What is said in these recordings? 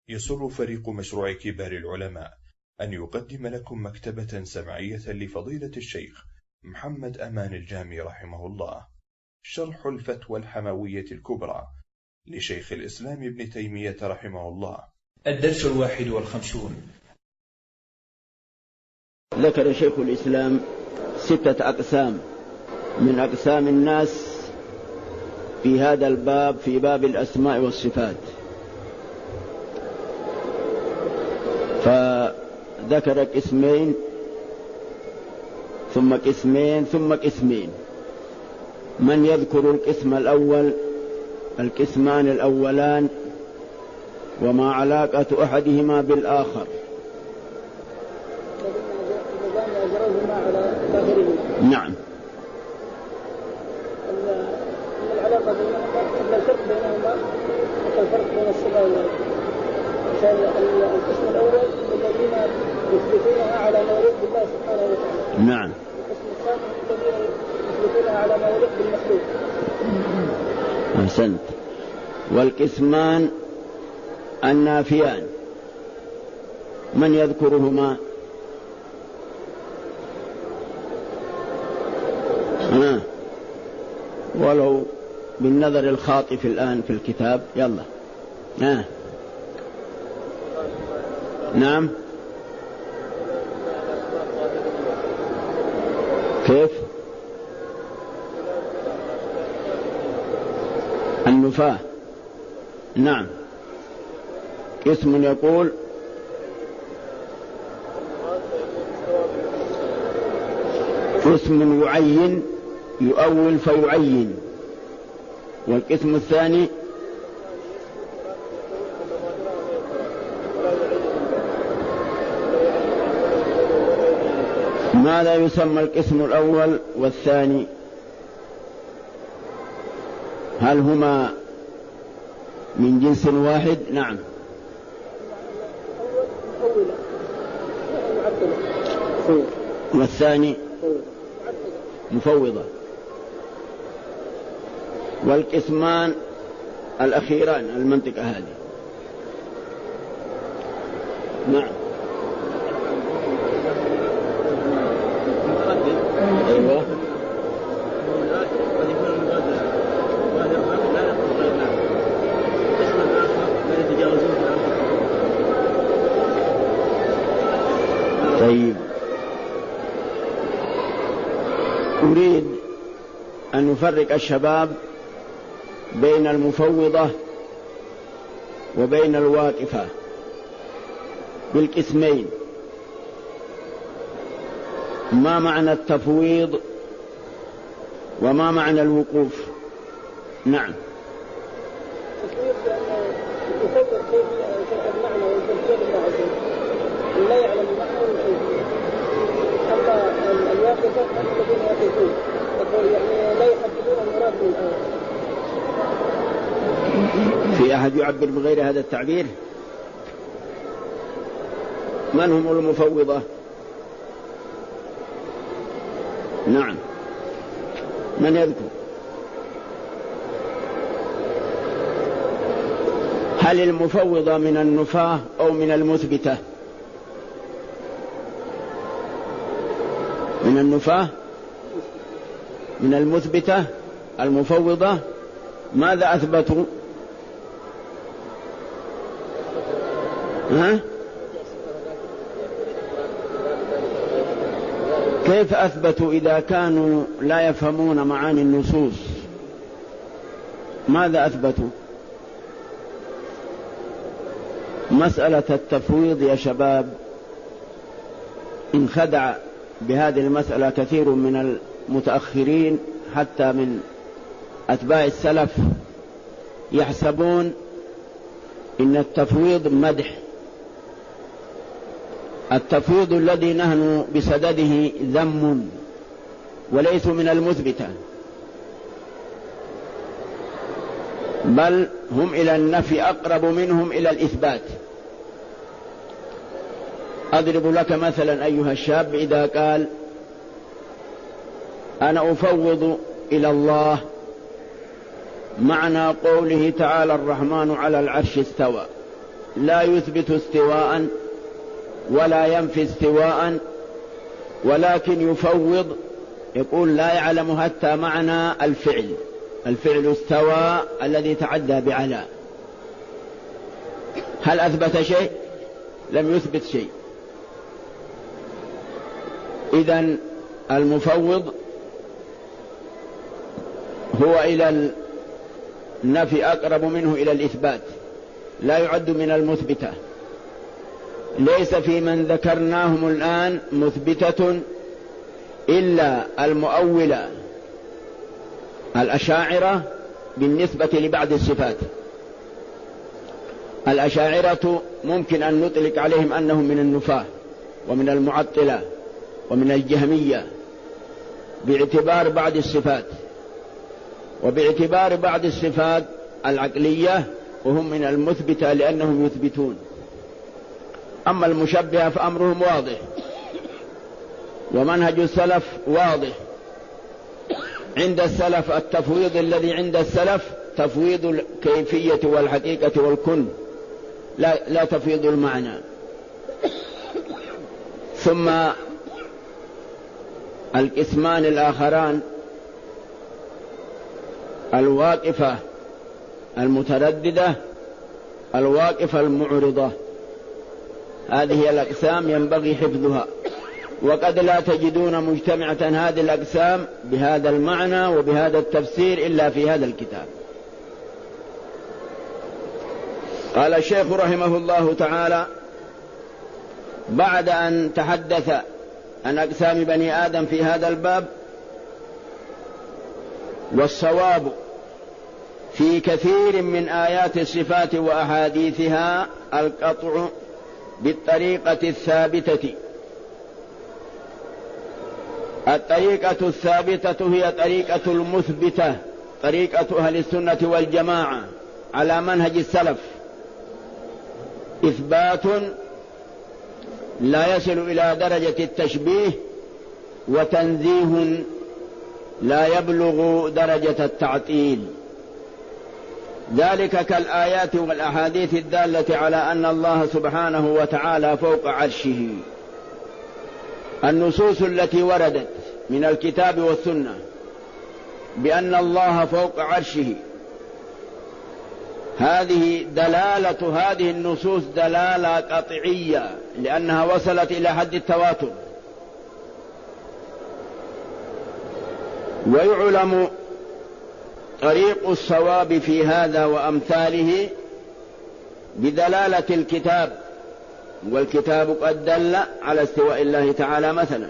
يسر فريق مشروع كبار العلماء أن يقدم لكم مكتبة سمعية لفضيلة الشيخ محمد أمان الجامي رحمه الله، شرح الفتوى الحموية الكبرى لشيخ الإسلام ابن تيمية رحمه الله. الدرس 51. ذكر شيخ الإسلام 6 أقسام من أقسام الناس في هذا الباب، في باب الأسماء والصفات. فذكر قسمين ثم قسمين ثم قسمين. من يذكر القسم الأول، القسمان الأولان وما علاقة أحدهما بالآخر؟ نعم. العلاقة بينهما، الفرق بينهما الفرق بين الصفة والوصف. القسم الأول الذين يثبتونها على ما يليق بالله سبحانه وتعالى. نعم. القسم الثاني الذين يثبتونها على ما يليق بالمخلوق. أحسنت. والقسمان النافيان من يذكرهما؟ ولو بالنظر الخاطئ الآن في الكتاب. يلا. نعم. كيف؟ النفاة. نعم. قسم يقول قسم يعين يؤول فيعين. والقسم الثاني ماذا يسمى القسم الأول والثاني؟ هل هما من جنس واحد؟ نعم. والثاني مفوضة. والقسمان الأخيران المنطقة هذه. نعم. أيوة. طيب، أريد أن نفرق الشباب بين المفوضة وبين الواقفة بالقسمين. ما معنى التفويض وما معنى الوقوف؟ نعم. التفويض يفوض شيء المعنى والتفويض الله عز وجل، لا يعلم المعنى والكيفية. أما الواقفة الذين يقفون يعني لا يحددون المراد من الآية. في أحد يعبر بغير هذا التعبير؟ من هم المفوضة؟ نعم. من يذكر؟ هل المفوضة من النفاة أو من المثبتة؟ من النفاة؟ من المثبتة. المفوضة ماذا أثبتوا؟ كيف أثبتوا إذا كانوا لا يفهمون معاني النصوص؟ ماذا أثبتوا؟ مسألة التفويض يا شباب انخدع بهذه المسألة كثير من المتأخرين حتى من أتباع السلف، يحسبون إن التفويض مدح. التفويض الذي نحن بسدده ذم وليس من المثبتة، بل هم إلى النفي أقرب منهم إلى الإثبات. أضرب لك مثلا أيها الشاب، إذا قال أنا أفوض إلى الله معنى قوله تعالى الرحمن على العرش استوى، لا يثبت استواء ولا ينفي استواء، ولكن يفوض، يقول لا يعلم حتى معنى الفعل استوى الذي تعدى بعلى. هل أثبت شيء؟ لم يثبت شيء. إذن المفوض هو إلى النفي أقرب منه إلى الإثبات، لا يعد من المثبتة. ليس في من ذكرناهم الآن مثبتة إلا المؤولة الأشاعرة بالنسبة لبعض الصفات. الأشاعرة ممكن أن نطلق عليهم أنهم من النفاة ومن المعطلة ومن الجهمية باعتبار بعض الصفات، وباعتبار بعض الصفات العقلية وهم من المثبتة لأنهم يثبتون. أما المشبهة فأمرهم واضح، ومنهج السلف واضح. عند السلف التفويض الذي عند السلف تفويض الكيفية والحقيقة والكن، لا تفويض المعنى. ثم القسمان الآخران الواقفة المترددة، الواقفة المعرضة. هذه الأقسام ينبغي حفظها، وقد لا تجدون مجتمعة هذه الأقسام بهذا المعنى وبهذا التفسير إلا في هذا الكتاب. قال الشيخ رحمه الله تعالى بعد أن تحدث عن أقسام بني آدم في هذا الباب: والصواب في كثير من آيات الصفات وأحاديثها القطع بالطريقة الثابتة. الطريقة الثابتة هي طريقة المثبتة، طريقة أهل السنة والجماعة على منهج السلف، إثبات لا يصل إلى درجة التشبيه، وتنزيه لا يبلغ درجة التعطيل. ذلك كالآيات والأحاديث الدالة على أن الله سبحانه وتعالى فوق عرشه. النصوص التي وردت من الكتاب والسنة بأن الله فوق عرشه، هذه دلالة هذه النصوص دلالة قطعية، لأنها وصلت إلى حد التواتر. ويعلم طريق الصواب في هذا وأمثاله بدلالة الكتاب، والكتاب قد دل على استواء الله تعالى مثلا،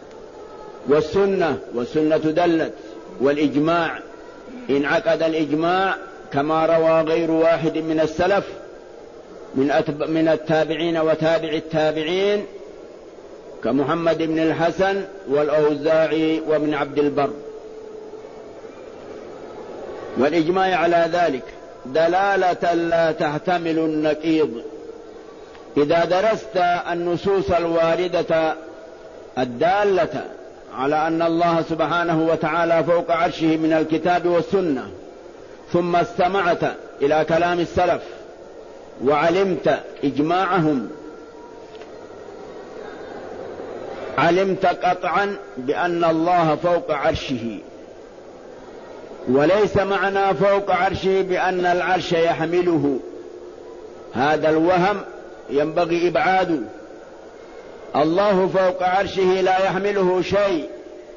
والسنة دلت، والإجماع انعقد الإجماع كما روى غير واحد من السلف من التابعين وتابع التابعين كمحمد بن الحسن والأوزاعي وابن عبد البر. والإجماع على ذلك دلالة لا تحتمل النقيض. إذا درست النصوص الواردة الدالة على أن الله سبحانه وتعالى فوق عرشه من الكتاب والسنة، ثم استمعت إلى كلام السلف وعلمت إجماعهم، علمت قطعا بأن الله فوق عرشه. وليس معنى فوق عرشه بأن العرش يحمله، هذا الوهم ينبغي إبعاده. الله فوق عرشه لا يحمله شيء،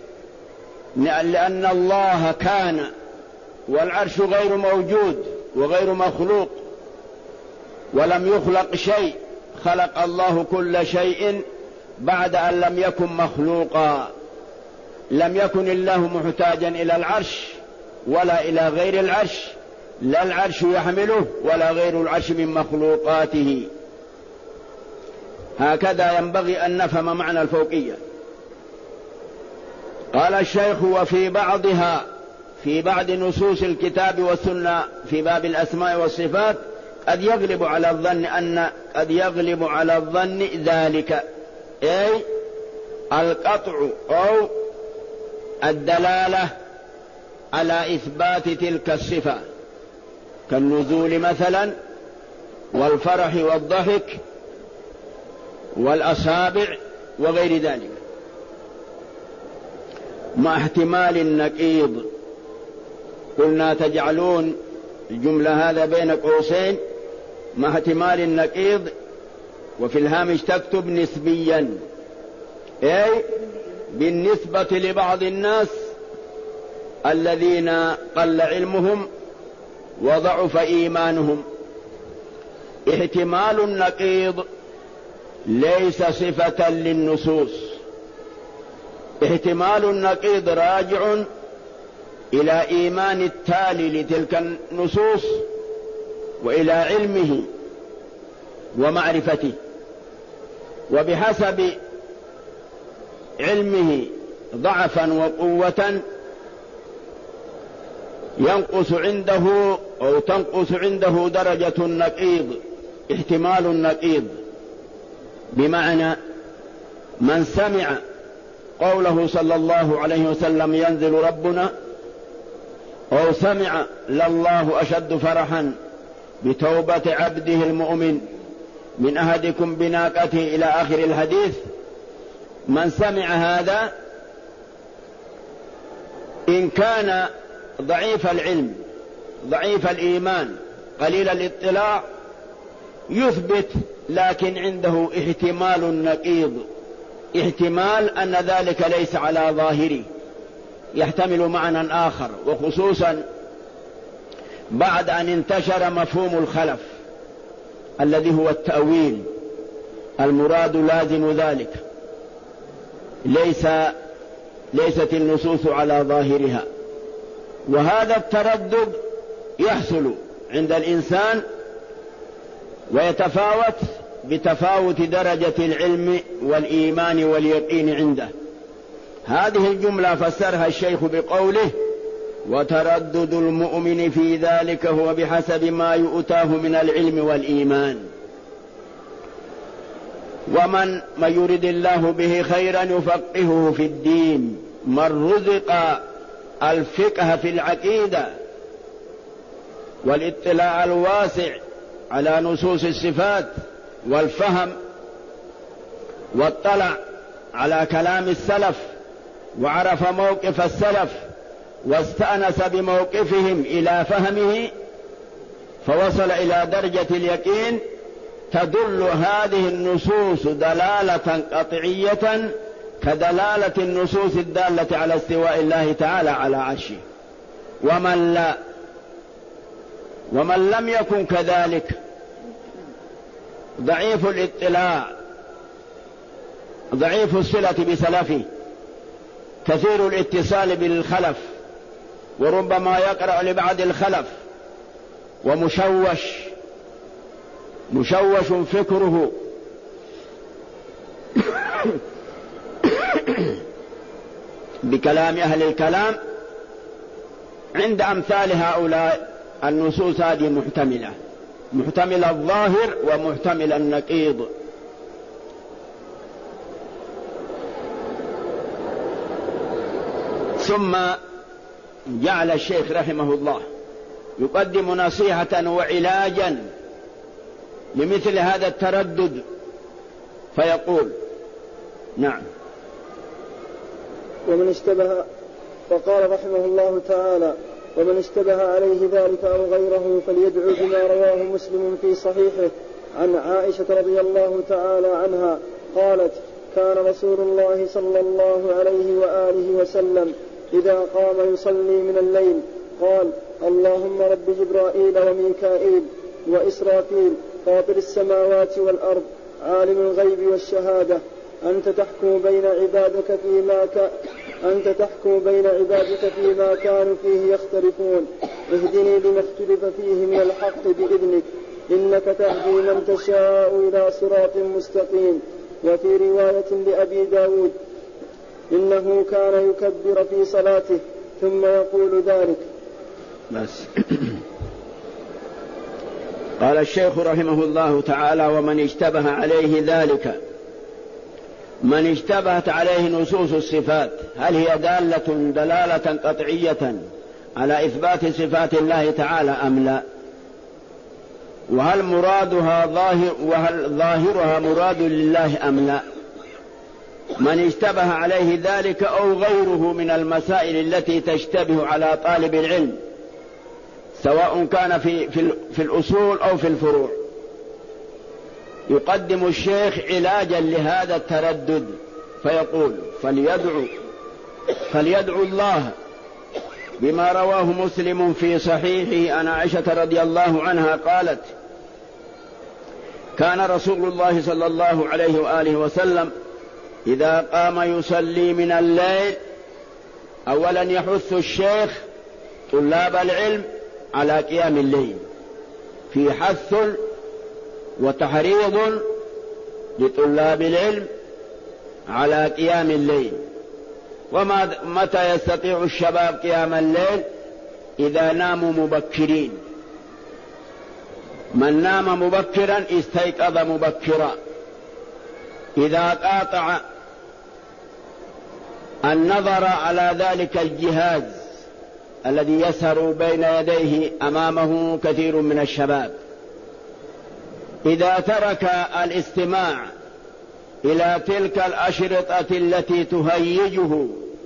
لأن الله كان، والعرش غير موجود وغير مخلوق، ولم يخلق شيء. خلق الله كل شيء بعد أن لم يكن مخلوقا. لم يكن الله محتاجا إلى العرش ولا إلى غير العرش، لا العرش يحمله ولا غير العرش من مخلوقاته. هكذا ينبغي أن نفهم معنى الفوقية. قال الشيخ: وفي بعضها، في بعض نصوص الكتاب والسنة في باب الأسماء والصفات قد يغلب على الظن ذلك، أي القطع أو الدلالة على إثبات تلك الصفة، كالنزول مثلا والفرح والضحك والأصابع وغير ذلك، مع احتمال النقيض. قلنا تجعلون الجملة هذا بين قوسين مع احتمال النقيض، وفي الهامش تكتب نسبيا، أي بالنسبة لبعض الناس الذين قل علمهم وضعف إيمانهم. احتمال النقيض ليس صفة للنصوص، احتمال النقيض راجع إلى إيمان التالي لتلك النصوص وإلى علمه ومعرفته، وبحسب علمه ضعفا وقوة ينقص عنده أو تنقص عنده درجة النقيض، احتمال النقيض. بمعنى من سمع قوله صلى الله عليه وسلم ينزل ربنا، أو سمع لله أشد فرحا بتوبة عبده المؤمن من أحدكم بناقته إلى آخر الحديث، من سمع هذا إن كان ضعيف العلم ضعيف الإيمان قليل الاطلاع يثبت، لكن عنده احتمال نقيض، احتمال أن ذلك ليس على ظاهره، يحتمل معنى آخر، وخصوصا بعد أن انتشر مفهوم الخلف الذي هو التأويل، المراد لازم ذلك، ليست النصوص على ظاهرها. وهذا التردد يحصل عند الإنسان ويتفاوت بتفاوت درجة العلم والإيمان واليقين عنده. هذه الجملة فسرها الشيخ بقوله: وتردد المؤمن في ذلك هو بحسب ما يؤتاه من العلم والإيمان. ومن يرد الله به خيرا يفقهه في الدين، من رزق الفقه في العقيدة والاطلاع الواسع على نصوص الصفات والفهم، واطلع على كلام السلف وعرف موقف السلف واستأنس بموقفهم إلى فهمه فوصل إلى درجة اليقين، تدل هذه النصوص دلالة قطعية كدلالة النصوص الدالة على استواء الله تعالى على عرشه. ومن لم يكن كذلك ضعيف الاطلاع ضعيف الصلة بسلفه كثير الاتصال بالخلف، وربما يقرأ لبعض الخلف ومشوش فكره بكلام أهل الكلام، عند أمثال هؤلاء النصوص هذه محتمل الظاهر ومحتمل النقيض. ثم جعل الشيخ رحمه الله يقدم نصيحة وعلاجا لمثل هذا التردد، فيقول: نعم. وقال رحمه الله تعالى: ومن اشتبه عليه ذلك أو غيره فليدعو بما رواه مسلم في صحيحه عن عائشة رضي الله تعالى عنها قالت: كان رسول الله صلى الله عليه وآله وسلم إذا قام يصلي من الليل قال: اللهم رب جبرائيل وميكائيل وإسرافيل فاطر السماوات والأرض عالم الغيب والشهادة أنت تحكم بين عبادك فيما كانوا فيه يختلفون، اهدني لما اختلف فيه من الحق بإذنك، إنك تهدي من تشاء إلى صراط مستقيم. وفي رواية لأبي داود: إنه كان يكبر في صلاته ثم يقول ذلك. بس. قال الشيخ رحمه الله تعالى: ومن اشتبه عليه ذلك، من اشتبهت عليه نصوص الصفات، هل هي دلالة قطعية على إثبات صفات الله تعالى أم لا؟ وهل ظاهرها مراد لله أم لا؟ من اشتبه عليه ذلك أو غيره من المسائل التي تشتبه على طالب العلم سواء كان في الأصول أو في الفروع، يقدم الشيخ علاجا لهذا التردد فيقول فليدعو الله بما رواه مسلم في صحيحه عن عائشة رضي الله عنها قالت: كان رسول الله صلى الله عليه وآله وسلم إذا قام يصلي من الليل أولا يحث الشيخ طلاب العلم على قيام الليل، في حث وتحريض لطلاب العلم على قيام الليل. ومتى يستطيع الشباب قيام الليل؟ إذا ناموا مبكرين. من نام مبكرا استيقظ مبكرا. إذا قاطع النظر على ذلك الجهاز الذي يسهر بين يديه أمامه كثير من الشباب، إذا ترك الاستماع إلى تلك الأشرطة التي تهيجه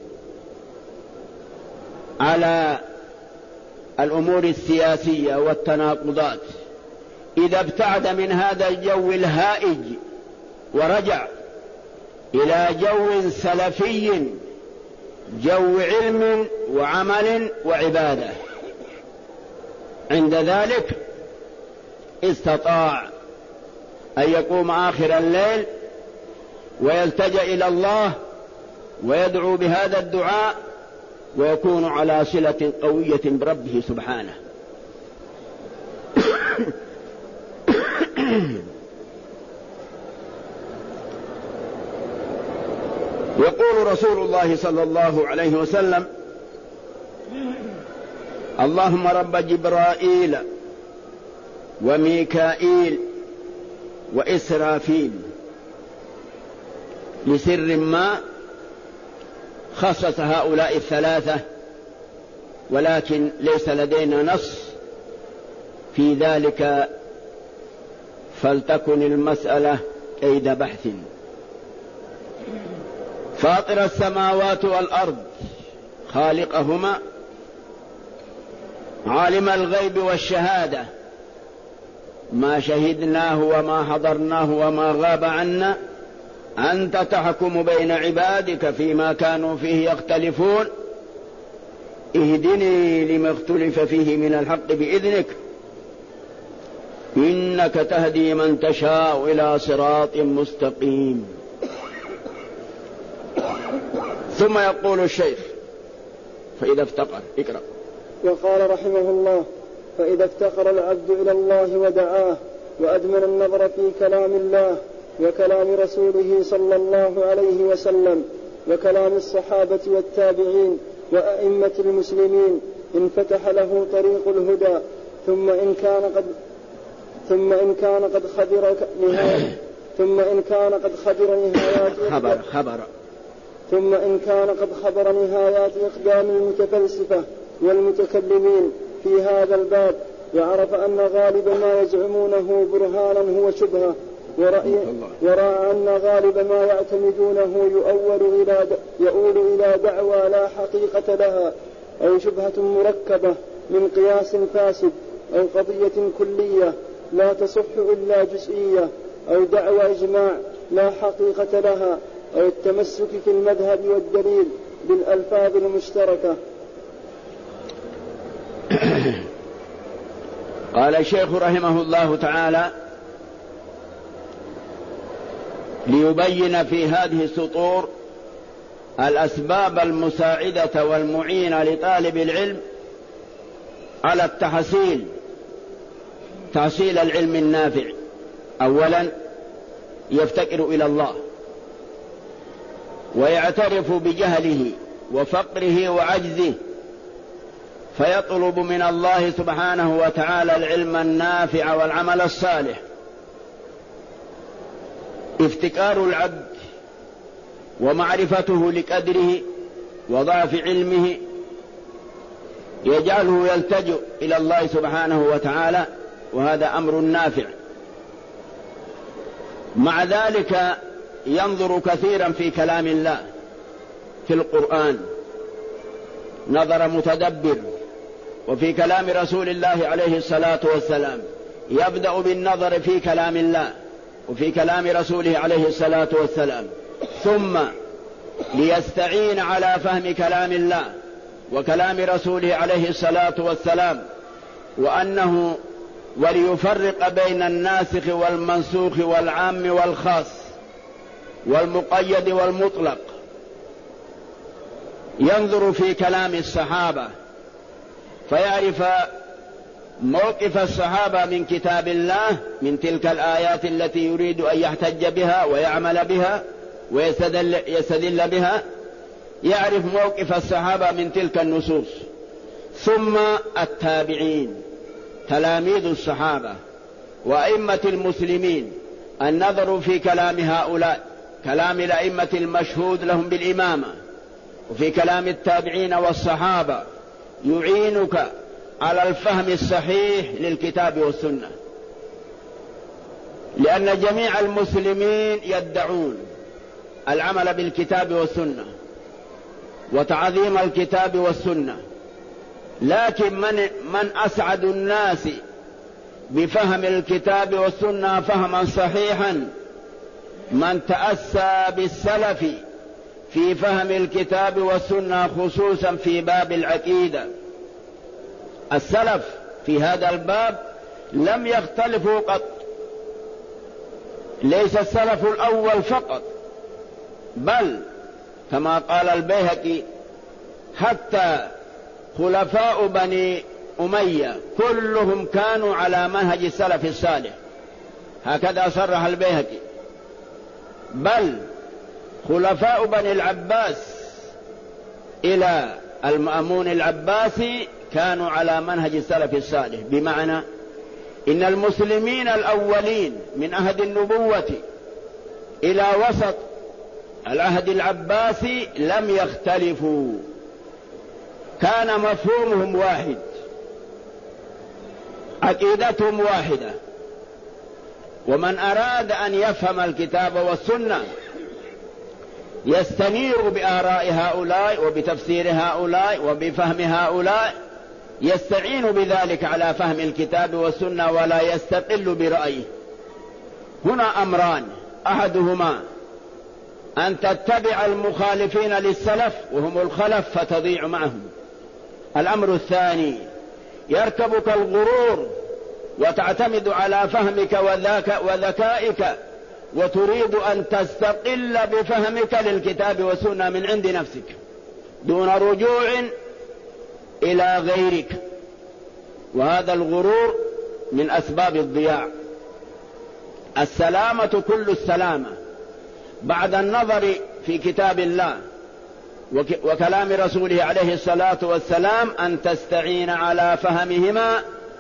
على الأمور السياسية والتناقضات، إذا ابتعد من هذا الجو الهائج ورجع إلى جو سلفي، جو علم وعمل وعبادة، عند ذلك استطاع أن يقوم آخر الليل ويلتجأ إلى الله ويدعو بهذا الدعاء ويكون على صلة قوية بربه سبحانه. يقول رسول الله صلى الله عليه وسلم: اللهم رب جبرائيل وميكائيل وإسرافيل، لسر ما خصص هؤلاء الثلاثة، ولكن ليس لدينا نص في ذلك، فلتكن المسألة كيد بحث. فاطر السماوات والأرض خالقهما، عالم الغيب والشهادة، ما شهدناه وما حضرناه وما غاب عنا، أنت تحكم بين عبادك فيما كانوا فيه يختلفون، اهدني لما اختلف فيه من الحق بإذنك، إنك تهدي من تشاء إلى صراط مستقيم. ثم يقول الشيخ: فإذا افتقر، اقرأ. وقال رحمه الله: فإذا افتقر العبد إلى الله ودعاه وأدمن النظر في كلام الله وكلام رسوله صلى الله عليه وسلم وكلام الصحابة والتابعين وأئمة المسلمين، انفتح له طريق الهدى. ثم إن كان قد خبر نهايات إقدام المتفلسفة والمتكلمين في هذا الباب، وعرف أن غالب ما يزعمونه برهانا هو شبهة، ورأى أن غالب ما يعتمدونه يؤول إلى دعوى لا حقيقة لها، أو شبهة مركبة من قياس فاسد، أو قضية كلية لا تصح إلا جزئية، أو دعوى إجماع لا حقيقة لها، أو التمسك في المذهب والدليل بالألفاظ المشتركة. قال الشيخ رحمه الله تعالى ليبين في هذه السطور الأسباب المساعدة والمعينة لطالب العلم على تحصيل العلم النافع. أولا يفتقر إلى الله ويعترف بجهله وفقره وعجزه، فيطلب من الله سبحانه وتعالى العلم النافع والعمل الصالح. افتكار العبد ومعرفته لقدره وضعف علمه يجعله يلتجئ إلى الله سبحانه وتعالى وهذا أمر نافع. مع ذلك ينظر كثيرا في كلام الله في القرآن نظر متدبر، وفي كلام رسول الله عليه الصلاة والسلام يبدأ بالنظر في كلام الله وفي كلام رسوله عليه الصلاة والسلام، ثم ليستعين على فهم كلام الله وكلام رسوله عليه الصلاة والسلام، وأنه وليفرق بين الناسخ والمنسوخ والعام والخاص والمقيد والمطلق. ينظر في كلام الصحابة فيعرف موقف الصحابة من كتاب الله، من تلك الآيات التي يريد أن يحتج بها ويعمل بها ويستدل بها، يعرف موقف الصحابة من تلك النصوص. ثم التابعين تلاميذ الصحابة وأئمة المسلمين، النظر في كلام هؤلاء، كلام الأئمة المشهود لهم بالإمامة، وفي كلام التابعين والصحابة يعينك على الفهم الصحيح للكتاب والسنة، لأن جميع المسلمين يدعون العمل بالكتاب والسنة وتعظيم الكتاب والسنة، لكن من أسعد الناس بفهم الكتاب والسنة فهما صحيحا من تأسى بالسلف في فهم الكتاب والسنة، خصوصا في باب العقيدة. السلف في هذا الباب لم يختلفوا قط، ليس السلف الأول فقط، بل كما قال البيهقي حتى خلفاء بني أمية كلهم كانوا على منهج السلف الصالح، هكذا صرح البيهقي. بل خلفاء بني العباس إلى المأمون العباسي كانوا على منهج السلف الصالح، بمعنى إن المسلمين الأولين من عهد النبوة إلى وسط العهد العباسي لم يختلفوا، كان مفهومهم واحد، عقيدتهم واحدة. ومن أراد أن يفهم الكتاب والسنة يستنير بآراء هؤلاء وبتفسير هؤلاء وبفهم هؤلاء، يستعين بذلك على فهم الكتاب والسنة ولا يستقل برأيه. هنا أمران، أحدهما أن تتبع المخالفين للسلف وهم الخلف فتضيع معهم. الأمر الثاني يركبك الغرور وتعتمد على فهمك وذكائك وتريد أن تستقل بفهمك للكتاب والسنة من عند نفسك دون رجوع إلى غيرك، وهذا الغرور من أسباب الضياع. السلامة كل السلامة بعد النظر في كتاب الله وكلام رسوله عليه الصلاة والسلام أن تستعين على فهمهما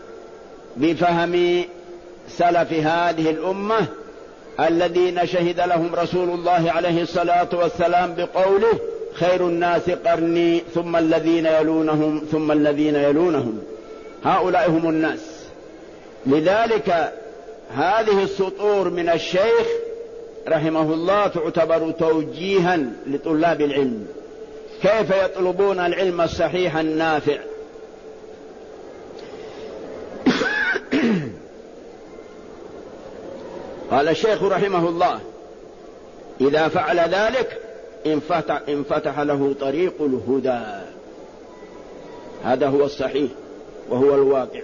بفهم سلف هذه الأمة الذين شهد لهم رسول الله عليه الصلاة والسلام بقوله: خير الناس قرني ثم الذين يلونهم ثم الذين يلونهم. هؤلاء هم الناس. لذلك هذه السطور من الشيخ رحمه الله تعتبر توجيها لطلاب العلم، كيف يطلبون العلم الصحيح النافع. قال الشيخ رحمه الله: إذا فعل ذلك انفتح له طريق الهدى. هذا هو الصحيح وهو الواقع.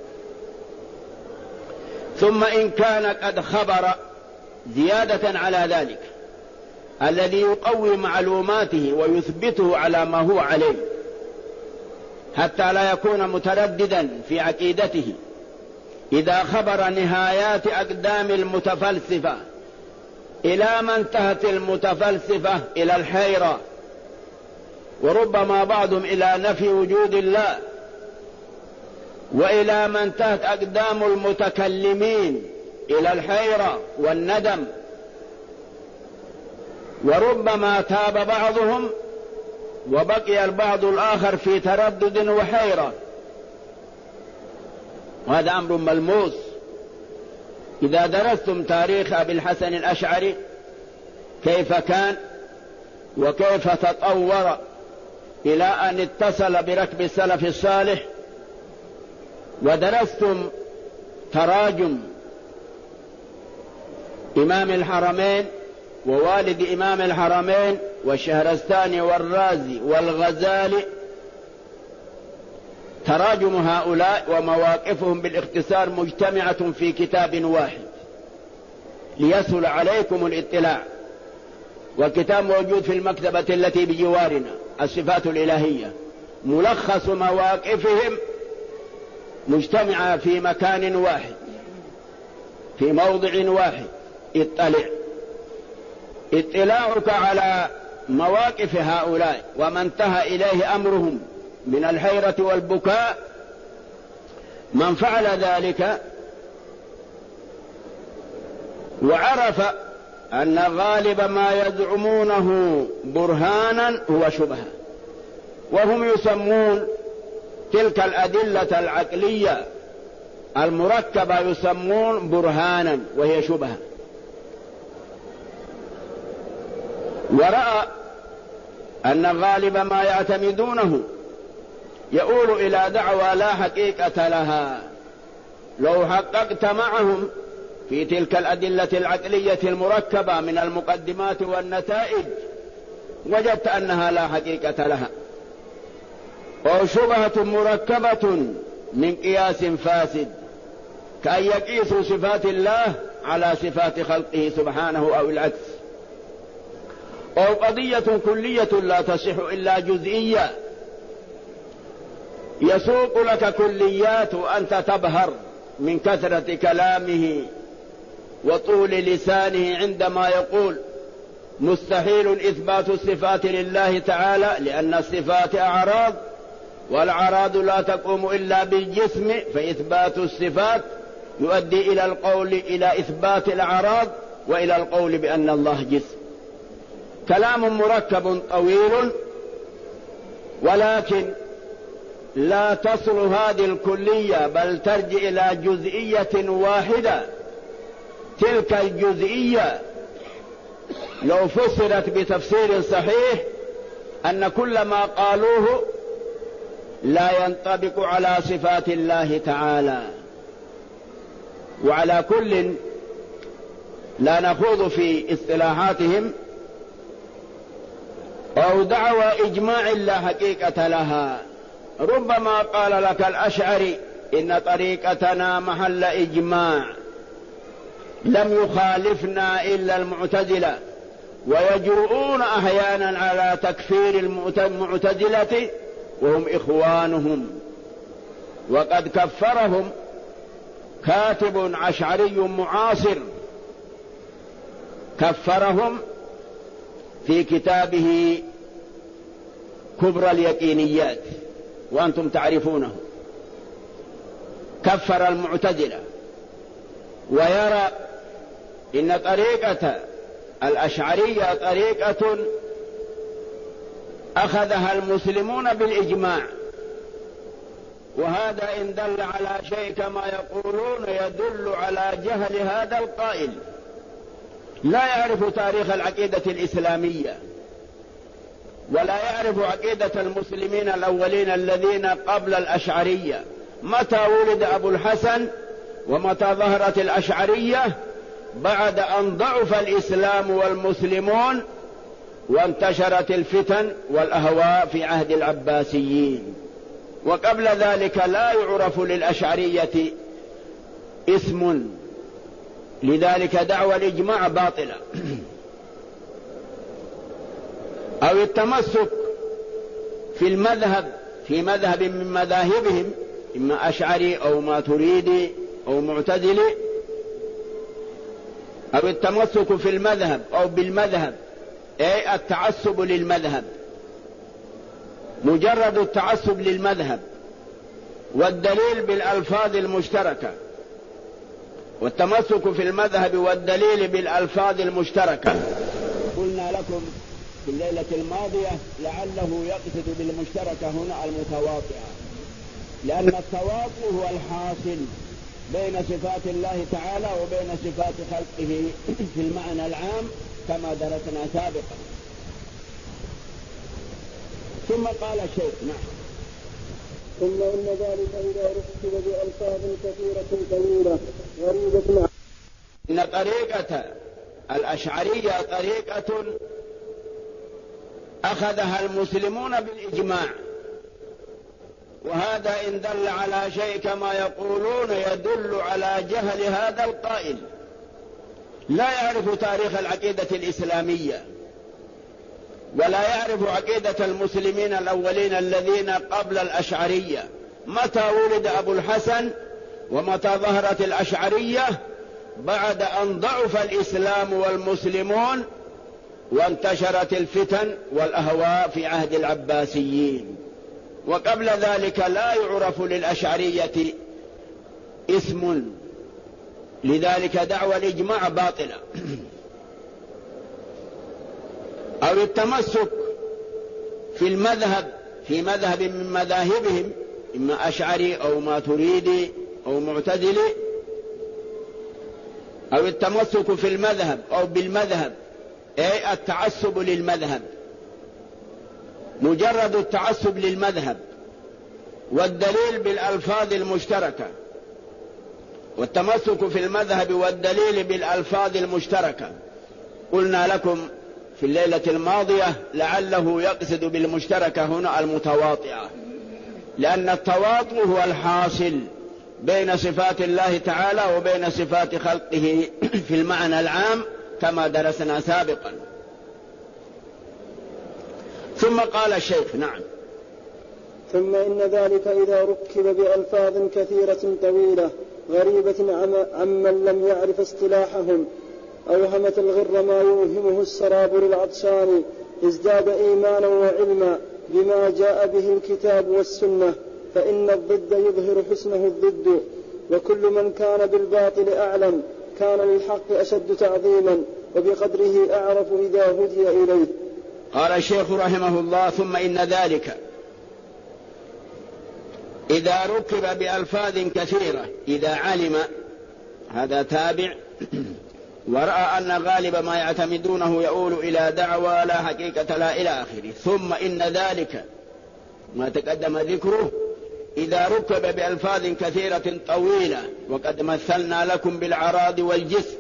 ثم إن كان قد خبر زيادة على ذلك الذي يقوي معلوماته ويثبته على ما هو عليه حتى لا يكون مترددا في عقيدته، إذا خبر نهايات أقدام المتفلسفة إلى ما انتهت المتفلسفة إلى الحيرة، وربما بعضهم إلى نفي وجود الله، وإلى ما انتهت أقدام المتكلمين إلى الحيرة والندم، وربما تاب بعضهم وبقي البعض الآخر في تردد وحيرة. وهذا أمر ملموس إذا درستم تاريخ أبي الحسن الأشعري كيف كان وكيف تطور إلى أن اتصل بركب السلف الصالح، ودرستم تراجم إمام الحرمين ووالد إمام الحرمين والشهرستاني والرازي والغزالي، تراجم هؤلاء ومواقفهم بالاختصار مجتمعة في كتاب واحد ليسهل عليكم الاطلاع، والكتاب موجود في المكتبة التي بجوارنا، الصفات الإلهية، ملخص مواقفهم مجتمعة في مكان واحد في موضع واحد. اطلاعك على مواقف هؤلاء وما انتهى إليه أمرهم من الحيرة والبكاء، من فعل ذلك وعرف أن غالب ما يزعمونه برهانا هو شبهة، وهم يسمون تلك الأدلة العقلية المركبة يسمون برهانا وهي شبهة، ورأى أن غالب ما يعتمدونه يؤول إلى دعوى لا حقيقة لها. لو حققت معهم في تلك الأدلة العقلية المركبة من المقدمات والنتائج وجدت أنها لا حقيقة لها، أو شبهة مركبة من قياس فاسد، كأن يقيسوا صفات الله على صفات خلقه سبحانه أو العكس، أو قضية كلية لا تصح إلا جزئية، يسوق لك كليات وأنت تبهر من كثرة كلامه وطول لسانه عندما يقول مستحيل إثبات الصفات لله تعالى لأن الصفات أعراض، والأعراض لا تقوم إلا بالجسم، فإثبات الصفات يؤدي إلى القول إلى إثبات الأعراض وإلى القول بأن الله جسم. كلام مركب طويل، ولكن لا تصل هذه الكلية بل ترجع إلى جزئية واحدة. تلك الجزئية لو فسرت بتفسير صحيح أن كل ما قالوه لا ينطبق على صفات الله تعالى. وعلى كل لا نخوض في اصطلاحاتهم أو دعوى إجماع لا حقيقة لها. ربما قال لك الأشعري إن طريقتنا محل إجماع، لم يخالفنا إلا المعتزلة، ويجرؤون أحيانا على تكفير المعتزلة وهم إخوانهم، وقد كفرهم كاتب أشعري معاصر، كفرهم في كتابه كبرى اليقينيات وأنتم تعرفونه، كفر المعتزلة، ويرى إن طريقة الأشعرية طريقة أخذها المسلمون بالإجماع، وهذا إن دل على شيء كما يقولون يدل على جهل هذا القائل، لا يعرف تاريخ العقيدة الإسلامية ولا يعرف عقيدة المسلمين الأولين الذين قبل الأشعرية، متى ولد أبو الحسن ومتى ظهرت الأشعرية، بعد أن ضعف الإسلام والمسلمون وانتشرت الفتن والأهواء في عهد العباسيين، وقبل ذلك لا يعرف للأشعرية اسم، لذلك دعوى الإجماع باطلة. أو التمسك في المذهب في مذهب من مذاهبهم، إما أشعري أو ماتريدي أو معتزلي، أو التمسك في المذهب أو بالمذهب، أي التعصب للمذهب، مجرد التعصب للمذهب، والدليل بالألفاظ المشتركة، والتمسك في المذهب والدليل بالألفاظ المشتركة. قلنا لكم في الليلة الماضية لعله يقصد بالمشتركة هنا المتواطئة، لأن التواطؤ هو الحاصل بين صفات الله تعالى وبين صفات خلقه في المعنى العام كما درسنا سابقا. ثم قال الشيخ: نعم. ثم إن ذلك إذا ركب بألفاظ كثيرة طويلة غريبة. إن طريقة الأشعرية طريقة أخذها المسلمون بالإجماع، وهذا إن دل على شيء كما يقولون يدل على جهل هذا القائل، لا يعرف تاريخ العقيدة الإسلامية ولا يعرف عقيدة المسلمين الأولين الذين قبل الأشعرية، متى ولد أبو الحسن ومتى ظهرت الأشعرية بعد أن ضعف الإسلام والمسلمون وانتشرت الفتن والأهواء في عهد العباسيين، وقبل ذلك لا يعرف للأشعرية اسم، لذلك دعوى الإجماع باطلة. أو التمسك في المذهب في مذهب من مذاهبهم، إما أشعري أو ماتريدي أو معتزلي، أو التمسك في المذهب أو بالمذهب، أي التعصب للمذهب، مجرد التعصب للمذهب، والدليل بالألفاظ المشتركة، والتمسك في المذهب والدليل بالألفاظ المشتركة. قلنا لكم في الليلة الماضية لعله يقصد بالمشتركة هنا المتواطئة، لأن التواطؤ هو الحاصل بين صفات الله تعالى وبين صفات خلقه في المعنى العام كما درسنا سابقا. ثم قال الشيخ: نعم. ثم إن ذلك إذا ركب بألفاظ كثيرة طويلة غريبة عمن لم يعرف اصطلاحهم أوهمت الغر ما يوهمه السراب للعطشان، ازداد إيمانا وعلما بما جاء به الكتاب والسنة، فإن الضد يظهر حسنه الضد، وكل من كان بالباطل أعلم كان للحق أشد تعظيما، وبقدره أعرف إذا هدي إليه. قال الشيخ رحمه الله: ثم إن ذلك إذا ركب بألفاظ كثيرة، إذا علم، هذا تابع ورأى أن غالب ما يعتمدونه يؤول إلى دعوى لا حقيقة لا إلى آخره. ثم إن ذلك ما تقدم ذكره إذا ركب بألفاظ كثيرة طويلة، وقد مثلنا لكم بالعراض والجسم،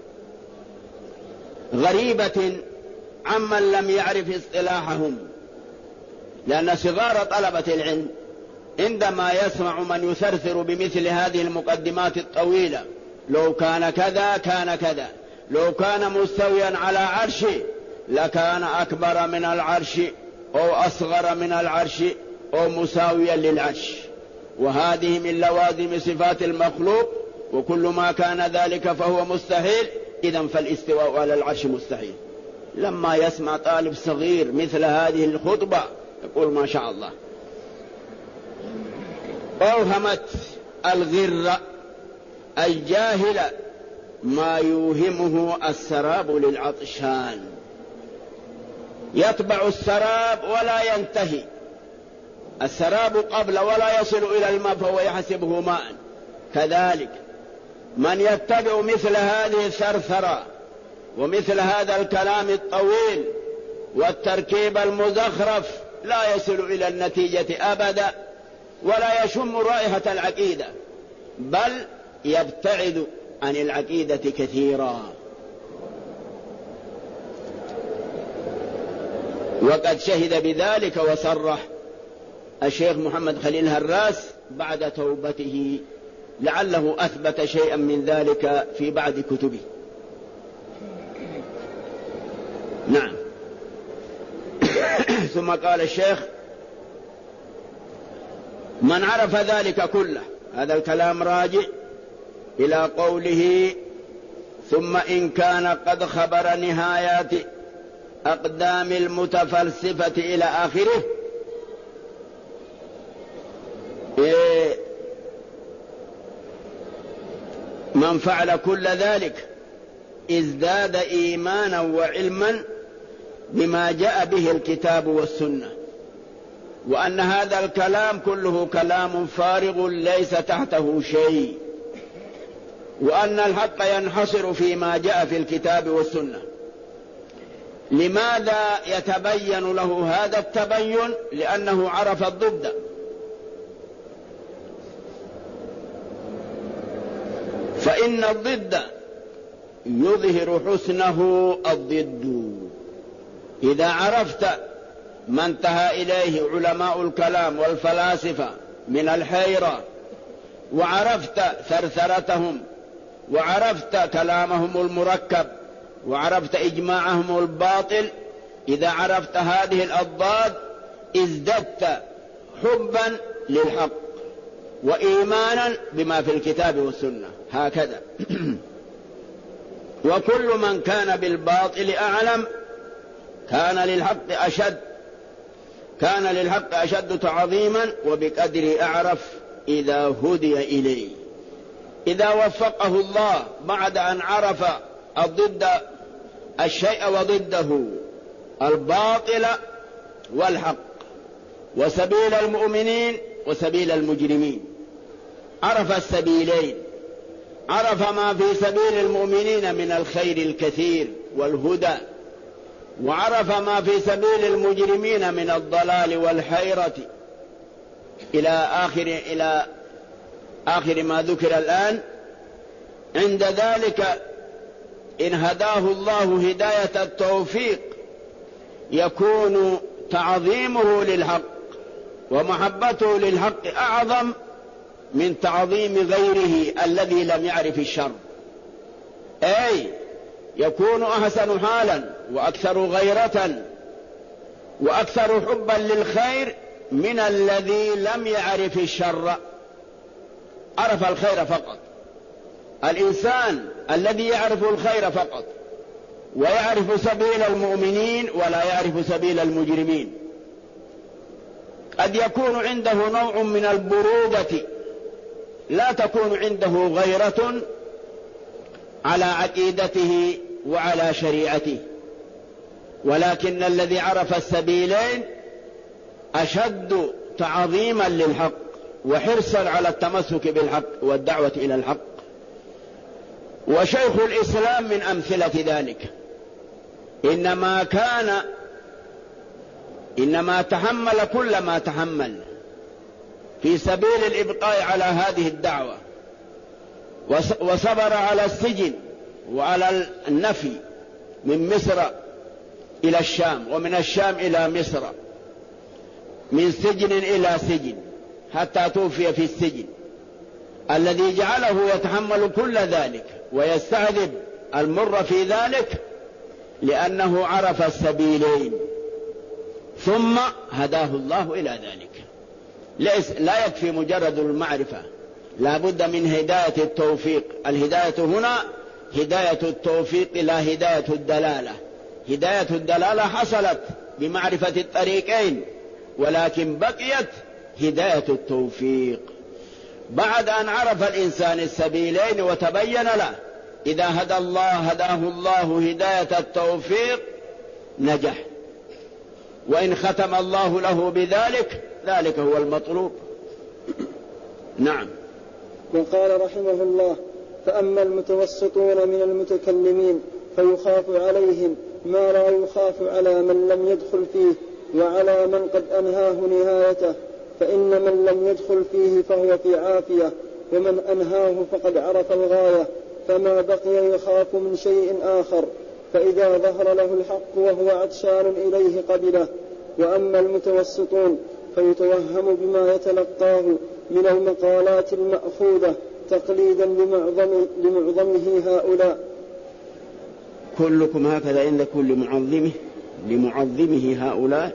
غريبة عمن لم يعرف اصطلاحهم، لأن صغار طلبة العلم عندما يسمع من يثرثر بمثل هذه المقدمات الطويلة، لو كان كذا كان كذا، لو كان مستويا على عرشه لكان أكبر من العرش أو أصغر من العرش أو مساويا للعرش، وهذه من لوازم صفات المخلوق، وكل ما كان ذلك فهو مستحيل، إذن فالاستواء على العرش مستحيل. لما يسمع طالب صغير مثل هذه الخطبة يقول ما شاء الله. أوهمت الغر الجاهل ما يوهمه السراب للعطشان، يتبع السراب ولا ينتهي، السراب قبل ولا يصل إلى الماء فهو يحسبه ماء. كذلك من يتبع مثل هذه الثرثرة ومثل هذا الكلام الطويل والتركيب المزخرف لا يصل إلى النتيجة أبدا، ولا يشم رائحة العقيدة، بل يبتعد عن العقيدة كثيرا. وقد شهد بذلك وصرح الشيخ محمد خليل هراس بعد توبته، لعله أثبت شيئا من ذلك في بعض كتبه. نعم. ثم قال الشيخ: من عرف ذلك كله، هذا الكلام راجع إلى قوله: ثم إن كان قد خبر نهايات أقدام المتفلسفة إلى آخره، من فعل كل ذلك ازداد إيمانا وعلما بما جاء به الكتاب والسنة، وأن هذا الكلام كله كلام فارغ ليس تحته شيء، وأن الحق ينحصر فيما جاء في الكتاب والسنة. لماذا يتبين له هذا التبين؟ لأنه عرف الضد. فإن الضد يظهر حسنه الضد. إذا عرفت ما انتهى إليه علماء الكلام والفلاسفة من الحيرة، وعرفت ثرثرتهم، وعرفت كلامهم المركب، وعرفت إجماعهم الباطل، إذا عرفت هذه الأضداد ازددت حبا للحق وإيمانا بما في الكتاب والسنة. هكذا. وكل من كان بالباطل أعلم كان للحق أشد تعظيما، وبقدره أعرف إذا هدي إليه. إذا وفقه الله بعد أن عرف الضد الشيء وضده الباطل والحق وسبيل المؤمنين وسبيل المجرمين، عرف السبيلين، عرف ما في سبيل المؤمنين من الخير الكثير والهدى، وعرف ما في سبيل المجرمين من الضلال والحيرة إلى آخر ما ذكر الآن. عند ذلك إن هداه الله هداية التوفيق يكون تعظيمه للحق ومحبته للحق أعظم من تعظيم غيره الذي لم يعرف الشر، أي يكون أحسن حالا وأكثر غيرة وأكثر حبا للخير من الذي لم يعرف الشر، عرف الخير فقط. الإنسان الذي يعرف الخير فقط ويعرف سبيل المؤمنين ولا يعرف سبيل المجرمين قد يكون عنده نوع من البرودة، لا تكون عنده غيرة على عقيدته وعلى شريعته، ولكن الذي عرف السبيلين أشد تعظيما للحق وحرصا على التمسك بالحق والدعوة إلى الحق. وشيخ الإسلام من أمثلة ذلك، إنما تحمل كل ما تحمل في سبيل الإبقاء على هذه الدعوة، وصبر على السجن وعلى النفي من مصر إلى الشام ومن الشام إلى مصر، من سجن إلى سجن حتى توفي في السجن، الذي جعله يتحمل كل ذلك ويستعذب المر في ذلك لأنه عرف السبيلين ثم هداه الله إلى ذلك. لا يكفي مجرد المعرفة، لا بد من هداية التوفيق. الهداية هنا هداية التوفيق لا هداية الدلالة. هداية الدلالة حصلت بمعرفة الطريقين، ولكن بقيت هداية التوفيق بعد أن عرف الإنسان السبيلين وتبين له. إذا هداه الله هداية التوفيق نجح، وإن ختم الله له بذلك ذلك هو المطلوب. نعم. وقال رحمه الله: فأما المتوسطون من المتكلمين فيخاف عليهم ما لا يخاف على من لم يدخل فيه وعلى من قد أنهاه نهايته، فإن من لم يدخل فيه فهو في عافية، ومن أنهاه فقد عرف الغاية، فما بقي يخاف من شيء آخر، فإذا ظهر له الحق وهو عطشان إليه قبله. وأما المتوسطون فيتوهم بما يتلقاه من المقالات المأخوذة تقليدا لمعظمه هؤلاء. كلكم هكذا عند كل لمعظمه هؤلاء،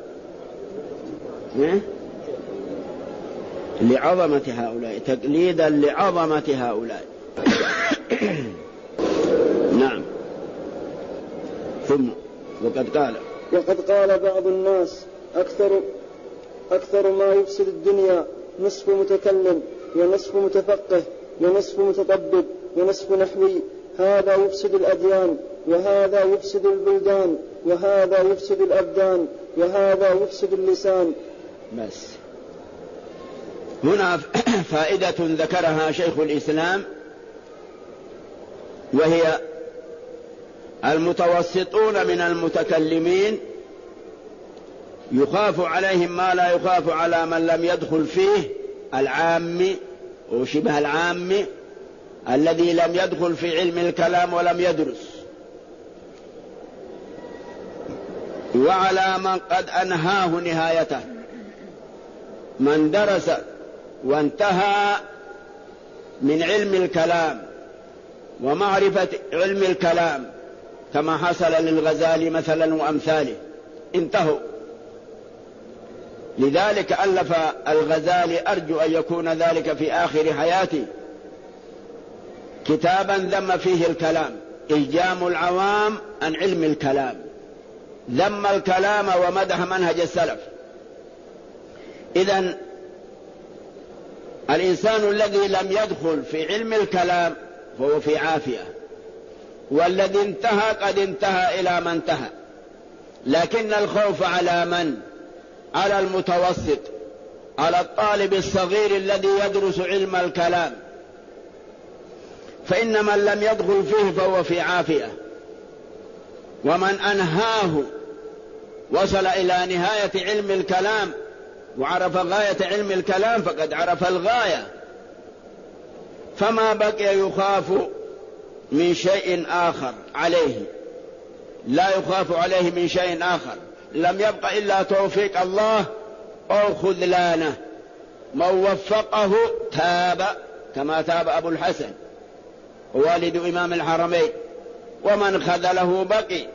لعظمة هؤلاء، تقليدا لعظمة هؤلاء. نعم. ثم وقد قال بعض الناس: أكثر ما يفسد الدنيا نصف متكلم ونصف متفقه ونصف متطبب ونصف نحوي، هذا يفسد الأديان، وهذا يفسد البلدان، وهذا يفسد الأبدان، وهذا يفسد اللسان. بس هنا فائدة ذكرها شيخ الإسلام وهي المتوسطون من المتكلمين يخاف عليهم ما لا يخاف على من لم يدخل فيه العام وشبه العام الذي لم يدخل في علم الكلام ولم يدرس، وعلى من قد أنهاه نهايته، من درس وانتهى من علم الكلام ومعرفة علم الكلام كما حصل للغزالي مثلا وأمثاله، انتهوا. لذلك ألف الغزالي، أرجو أن يكون ذلك في آخر حياتي، كتابا ذم فيه الكلام، إلجام العوام عن علم الكلام، ذم الكلام ومدح منهج السلف. إذن الإنسان الذي لم يدخل في علم الكلام فهو في عافية، والذي انتهى قد انتهى إلى ما انتهى. لكن الخوف على من؟ على المتوسط، على الطالب الصغير الذي يدرس علم الكلام، فإن من لم يدخل فيه فهو في عافية، ومن أنهاه وصل إلى نهاية علم الكلام وعرف غاية علم الكلام فقد عرف الغاية، فما بقي يخاف من شيء آخر عليه، لا يخاف عليه من شيء آخر، لم يبق إلا توفيق الله أو خذلانه. من وفقه تاب كما تاب أبو الحسن والد إمام الحرمين، ومن خذله بقي.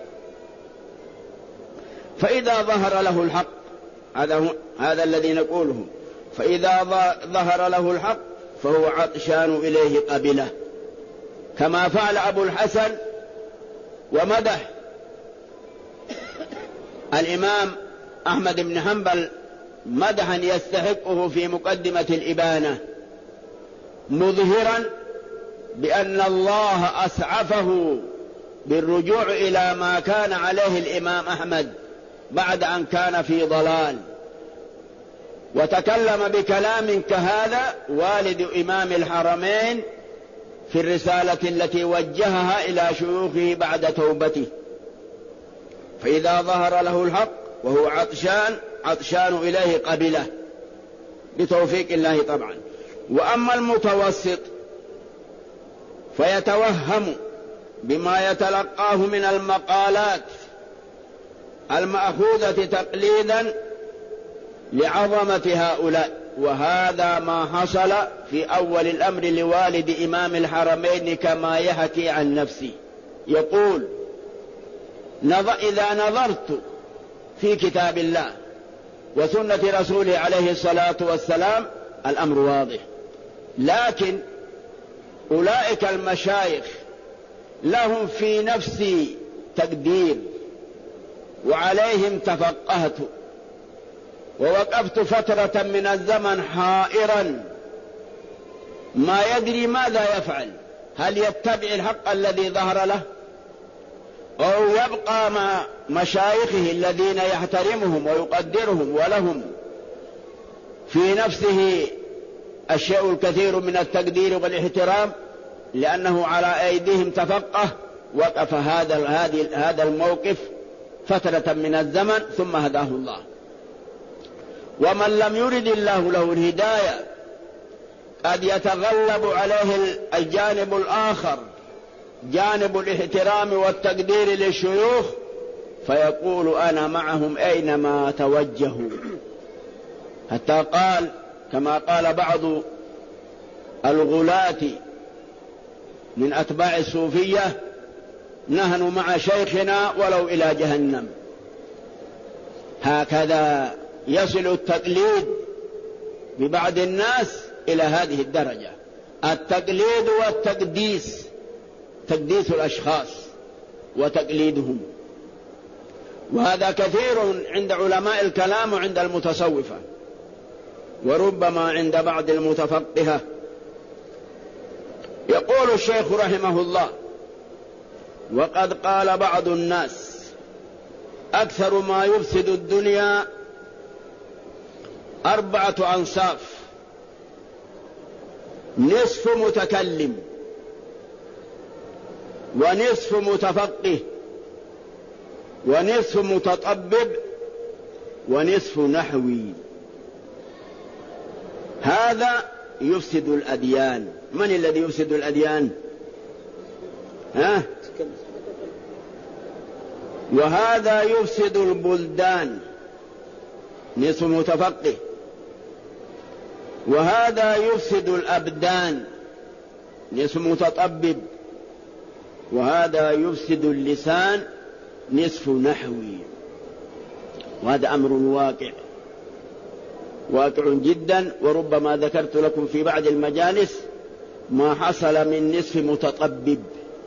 فإذا ظهر له الحق، هذا الذي نقوله، فإذا ظهر له الحق فهو عطشان إليه قبله، كما فعل أبو الحسن ومدح الإمام أحمد بن حنبل مدحا يستحقه في مقدمة الإبانة، مظهرا بأن الله أسعفه بالرجوع إلى ما كان عليه الإمام أحمد بعد أن كان في ضلال. وتكلم بكلام كهذا والد إمام الحرمين في الرسالة التي وجهها إلى شيوخه بعد توبته. فإذا ظهر له الحق وهو عطشان إليه قبله بتوفيق الله طبعا. وأما المتوسط فيتوهم بما يتلقاه من المقالات المأخوذة تقليدا لعظمة هؤلاء، وهذا ما حصل في أول الأمر لوالد إمام الحرمين كما يحكي عن نفسه، يقول: إذا نظرت في كتاب الله وسنة رسوله عليه الصلاة والسلام الأمر واضح، لكن أولئك المشايخ لهم في نفسي تقدير وعليهم تفقهت، ووقفت فترة من الزمن حائرا ما يدري ماذا يفعل، هل يتبع الحق الذي ظهر له أو يبقى مع مشايخه الذين يحترمهم ويقدرهم ولهم في نفسه الشيء الكثير من التقدير والاحترام لأنه على أيديهم تفقه. وقف هذا الموقف فترة من الزمن ثم هداه الله. ومن لم يرد الله له الهداية قد يتغلب عليه الجانب الآخر، جانب الاحترام والتقدير للشيوخ، فيقول: أنا معهم أينما توجهوا. حتى قال كما قال بعض الغلاة من أتباع الصوفية: نحن مع شيخنا ولو إلى جهنم. هكذا يصل التقليد ببعض الناس إلى هذه الدرجة، التقليد والتقديس، تقديس الأشخاص وتقليدهم. وهذا كثير عند علماء الكلام وعند المتصوفة، وربما عند بعض المتفقهة. يقول الشيخ رحمه الله: وقد قال بعض الناس: أكثر ما يفسد الدنيا 4 أنصاف، نصف متكلم ونصف متفقه ونصف متطبب ونصف نحوي. هذا يفسد الأديان. من الذي يفسد الأديان؟ وهذا يفسد البلدان، نصف متفقه. وهذا يفسد الأبدان، نصف متطبب. وهذا يفسد اللسان، نصف نحوي. وهذا أمر واقع جدا. وربما ذكرت لكم في بعض المجالس ما حصل من نصف متطبب.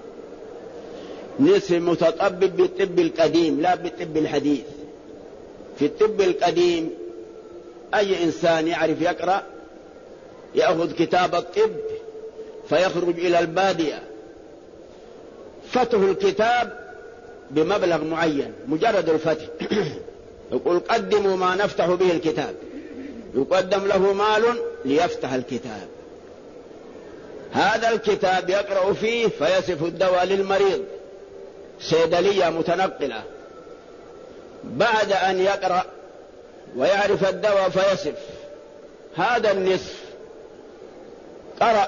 نصف متطبب بالطب القديم لا بالطب الحديث. في الطب القديم أي إنسان يعرف يقرأ يأخذ كتاب الطب فيخرج إلى البادية، فتح الكتاب بمبلغ معين، مجرد الفتح يقول قدموا ما نفتح به الكتاب، يقدم له مال ليفتح الكتاب. هذا الكتاب يقرأ فيه فيصف الدواء للمريض، صيدلية متنقلة. بعد أن يقرأ ويعرف الدواء فيصف، هذا النصف قرأ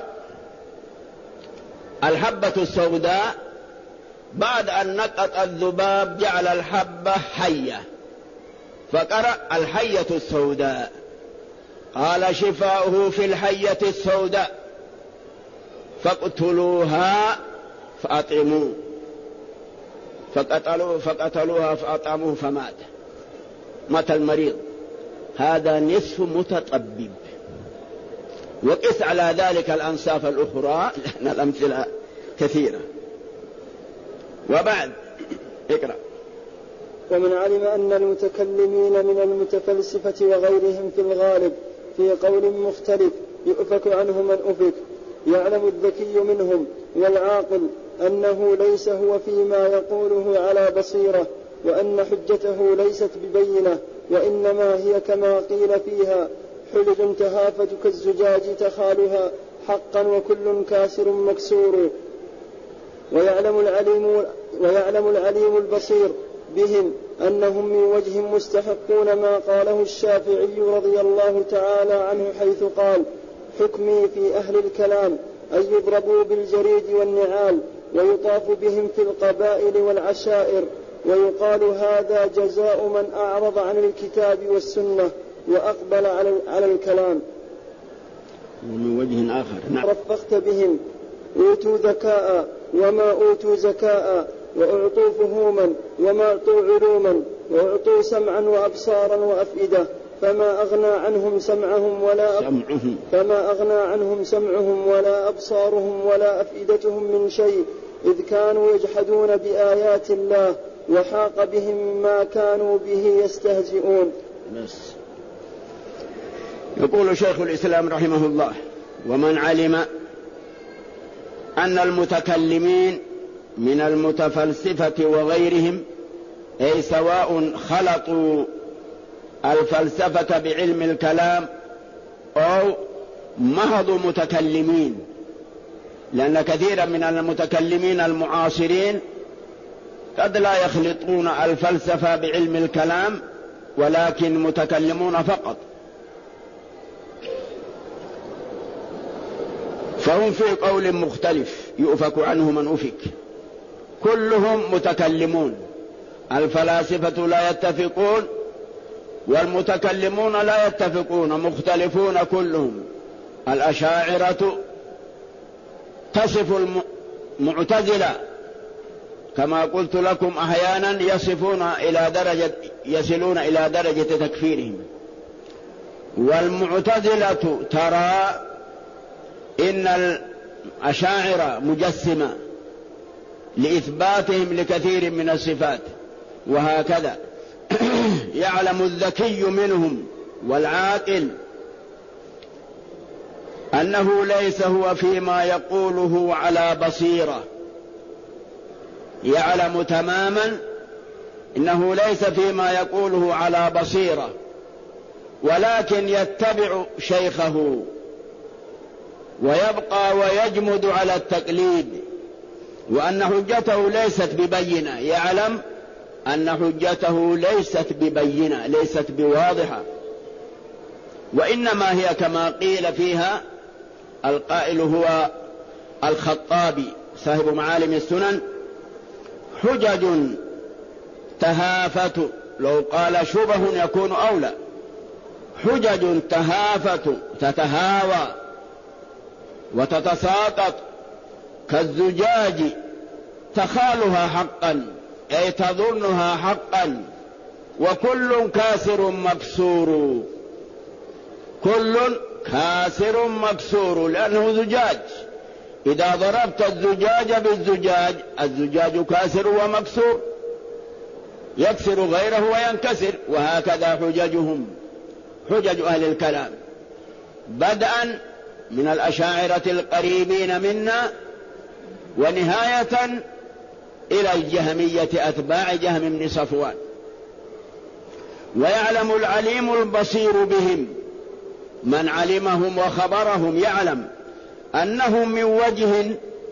الحبة السوداء، بعد أن نقط الذباب جعل الحبة حية فقرأ الحية السوداء، قال شفاؤه في الحية السوداء فاقتلوها فأطعموه، فقتلوها فأطعموه فمات، مات المريض. هذا نصف متطبب. وقس على ذلك الأنصاف الأخرى لأن الأمثلة كثيرة. وبعد اقرأ. ومن علم أن المتكلمين من المتفلسفة وغيرهم في الغالب في قول مختلف يؤفك عنه من أفك، يعلم الذكي منهم والعاقل أنه ليس هو فيما يقوله على بصيرة، وأن حجته ليست ببينة، وإنما هي كما قيل فيها حلج تهافت كالزجاج تخالها حقا وكل كاسر مكسور. ويعلم العليم البصير بهم أنهم من وجه مستحقون ما قاله الشافعي رضي الله تعالى عنه حيث قال حكمي في أهل الكلام أن يضربوا بالجريد والنعال ويطاف بهم في القبائل والعشائر، ويقال هذا جزاء من أعرض عن الكتاب والسنة وأقبل على الكلام. ومن وجه آخر رفقت بهم أوتوا ذكاء وما أوتوا زكاء، وأعطوا فهوما وما أعطوا علوما، وأعطوا سمعا وأبصارا وأفئدة، فما أغنى عنهم سمعهم ولا أبصارهم ولا أفئدتهم من شيء، إذ كانوا يجحدون بآيات الله وحاق بهم ما كانوا به يستهزئون. يقول شيخ الإسلام رحمه الله: ومن علم أن المتكلمين من المتفلسفة وغيرهم أي سواء خلطوا الفلسفة بعلم الكلام أو محضوا متكلمين، لأن كثيرا من المتكلمين المعاصرين قد لا يخلطون الفلسفة بعلم الكلام ولكن متكلمون فقط، فهم في قول مختلف يؤفك عنه من أفك. كلهم متكلمون، الفلاسفة لا يتفقون والمتكلمون لا يتفقون، مختلفون كلهم. الأشاعرة تصف المعتزلة كما قلت لكم أحيانا يصلون إلى درجة تكفيرهم، والمعتزلة ترى إن الأشاعرة مجسمة لإثباتهم لكثير من الصفات، وهكذا. يعلم الذكي منهم والعاقل أنه ليس هو فيما يقوله على بصيرة، يعلم تماما إنه ليس فيما يقوله على بصيرة، ولكن يتبع شيخه ويبقى ويجمد على التقليد، وأن حجته ليست ببينة، يعلم أن حجته ليست ببينة، ليست بواضحة، وإنما هي كما قيل فيها، القائل هو الخطابي صاحب معالم السنن، حجج تهافت، لو قال شبه يكون أولى، حجج تهافت تتهاوى وتتساقط كالزجاج تخالها حقا، أي تظنها حقا، وكل كاسر مكسور، كل كاسر مكسور، لأنه زجاج، إذا ضربت الزجاج بالزجاج الزجاج كاسر ومكسور، يكسر غيره وينكسر. وهكذا حججهم، حجج أهل الكلام، بدءا من الأشاعرة القريبين منا ونهاية إلى الجهمية أتباع جهم بن صفوان. ويعلم العليم البصير بهم، من علمهم وخبرهم يعلم أنهم من وجه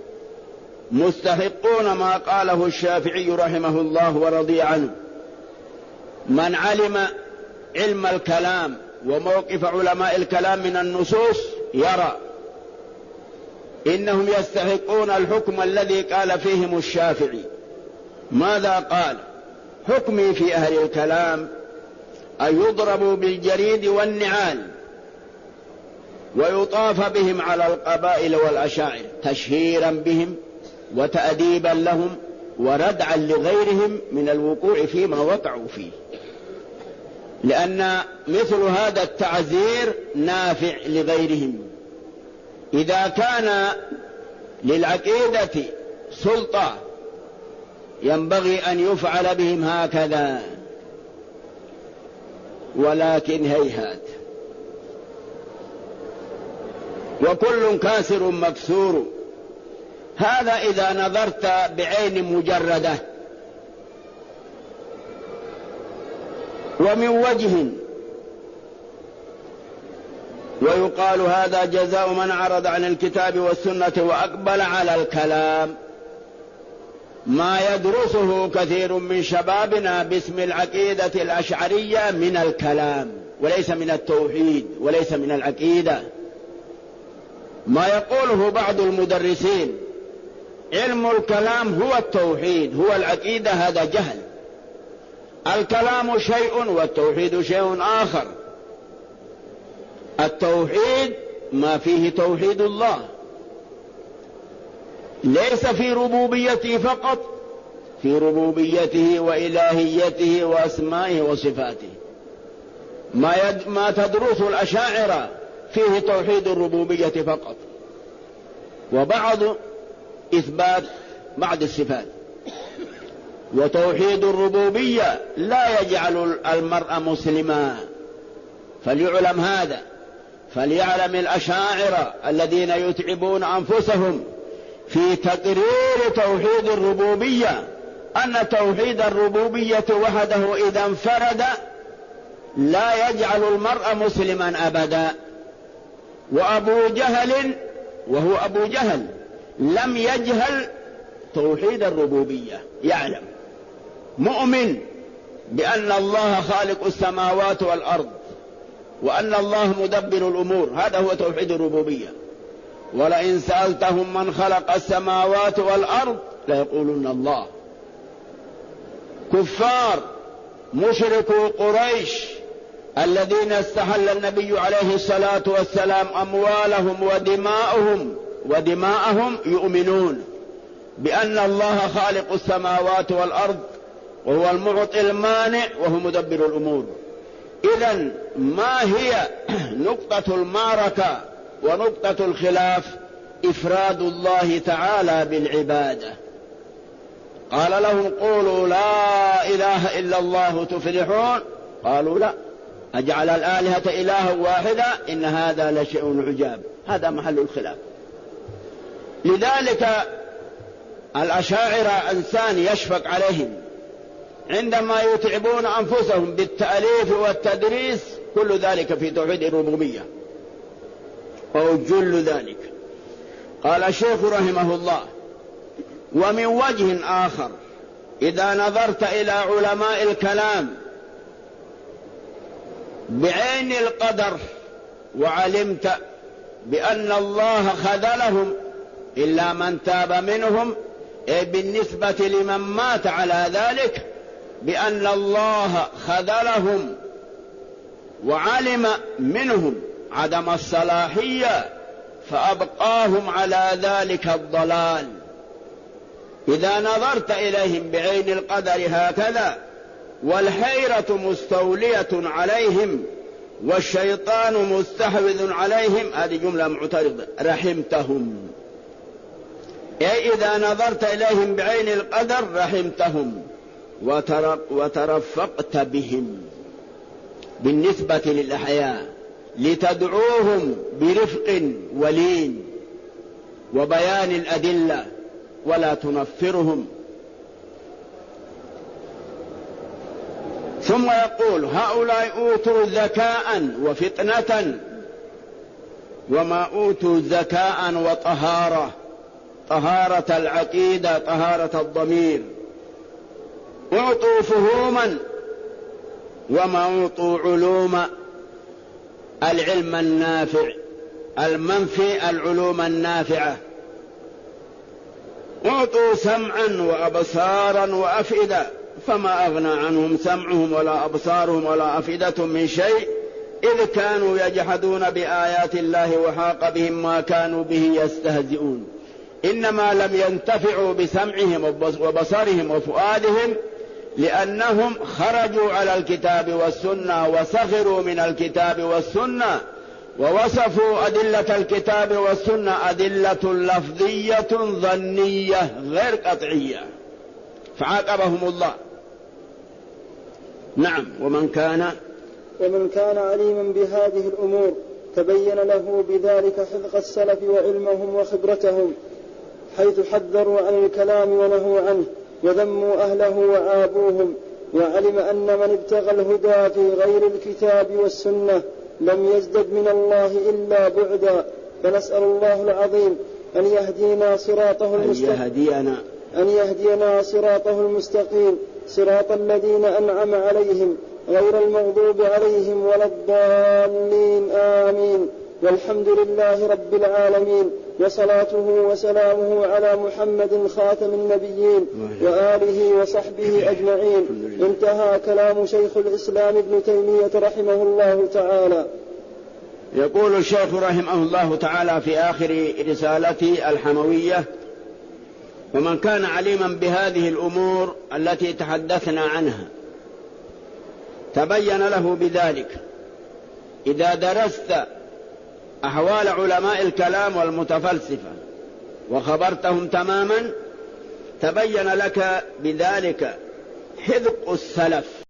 مستحقون ما قاله الشافعي رحمه الله ورضي عنه، من علم علم الكلام وموقف علماء الكلام من النصوص يرى إنهم يستحقون الحكم الذي قال فيهم الشافعي. ماذا قال؟ حكمي في أهل الكلام أن يضربوا بالجريد والنعال ويطاف بهم على القبائل والأشاعر تشهيرا بهم وتأديبا لهم وردعا لغيرهم من الوقوع فيما وقعوا فيه، لأن مثل هذا التعزير نافع لغيرهم. إذا كان للعقيدة سلطة ينبغي أن يفعل بهم هكذا، ولكن هيهات، وكل كاسر مكسور. هذا إذا نظرت بعين مجردة. ومن وجه، ويقال هذا جزاء من عرض عن الكتاب والسنة وأقبل على الكلام، ما يدرسه كثير من شبابنا باسم العقيدة الأشعرية من الكلام، وليس من التوحيد وليس من العقيدة. ما يقوله بعض المدرسين علم الكلام هو التوحيد هو العقيدة، هذا جهل. الكلام شيء والتوحيد شيء آخر. التوحيد ما فيه توحيد الله، ليس في ربوبيته فقط، في ربوبيته وإلهيته وأسمائه وصفاته. ما تدرس الأشاعرة فيه توحيد الربوبية فقط، وبعض إثبات بعض الصفات. وتوحيد الربوبية لا يجعل المرء مسلما، فليعلم هذا. فليعلم الأشاعرة الذين يتعبون أنفسهم في تقرير توحيد الربوبية أن توحيد الربوبية وحده إذا انفرد لا يجعل المرء مسلما أبدا. وأبو جهل، وهو أبو جهل، لم يجهل توحيد الربوبية، يعلم، مؤمن بأن الله خالق السماوات والأرض وأن الله مدبر الأمور، هذا هو توحيد الربوبية. ولئن سألتهم من خلق السماوات والأرض ليقولون الله. كفار مشركو قريش الذين استحل النبي عليه الصلاة والسلام أموالهم ودماءهم يؤمنون بأن الله خالق السماوات والأرض وهو المعطي المانع وهو مدبر الأمور. إذن ما هي نقطة المعركة ونقطة الخلاف؟ إفراد الله تعالى بالعبادة. قال لهم قولوا لا إله إلا الله تفلحون، قالوا لا، أجعل الآلهة إلها واحدا إن هذا لشيء عجاب. هذا محل الخلاف. لذلك الأشاعرة إنسان يشفق عليهم عندما يتعبون أنفسهم بالتأليف والتدريس، كل ذلك في توحيد الربوبية أو جل ذلك. قال الشيخ رحمه الله ومن وجه آخر إذا نظرت إلى علماء الكلام بعين القدر وعلمت بأن الله خذلهم إلا من تاب منهم، أي بالنسبة لمن مات على ذلك بأن الله خذلهم وعلم منهم عدم الصلاحية فأبقاهم على ذلك الضلال. إذا نظرت إليهم بعين القدر هكذا والحيرة مستولية عليهم والشيطان مستحوذ عليهم، هذه جملة معترضة، رحمتهم. أي إذا نظرت إليهم بعين القدر رحمتهم وترفقت بهم بالنسبة للأحياء لتدعوهم برفق ولين وبيان الأدلة ولا تنفرهم. ثم يقول هؤلاء أوتوا ذكاء وفطنة وما أوتوا ذكاء وطهارة، طهارة العقيدة، طهارة الضمير. أعطوا فهوما وما أعطوا علوم العلم النافع المنفي، العلوم النافعة. أعطوا سمعا وأبصارا وأفئدة فما أغنى عنهم سمعهم ولا أبصارهم ولا أفئدة من شيء إذ كانوا يجحدون بآيات الله وحاق بهم ما كانوا به يستهزئون. إنما لم ينتفعوا بسمعهم وبصرهم وفؤادهم لأنهم خرجوا على الكتاب والسنة وسخروا من الكتاب والسنة ووصفوا أدلة الكتاب والسنة أدلة لفظية ظنية غير قطعية فعاقبهم الله. نعم. ومن كان عليما بهذه الأمور تبين له بذلك حذق السلف وعلمهم وخبرتهم، حيث حذروا عن الكلام ونهوا عنه وذموا أهله وعابوهم، وعلم أن من ابتغى الهدى في غير الكتاب والسنة لم يزدد من الله إلا بعدا. فنسأل الله العظيم أن يهدينا صراطه المستقيم، صراط الذين أنعم عليهم غير المغضوب عليهم ولا الضالين، آمين. والحمد لله رب العالمين، وصلاته وسلامه على محمد خاتم النبيين وآله وصحبه أجمعين. انتهى كلام شيخ الإسلام ابن تيمية رحمه الله تعالى. يقول الشيخ رحمه الله تعالى في آخر رسالته الحموية: ومن كان عليما بهذه الأمور التي تحدثنا عنها تبين له بذلك. إذا درست أحوال علماء الكلام والمتفلسفة وخبرتهم تماما تبين لك بذلك حذق السلف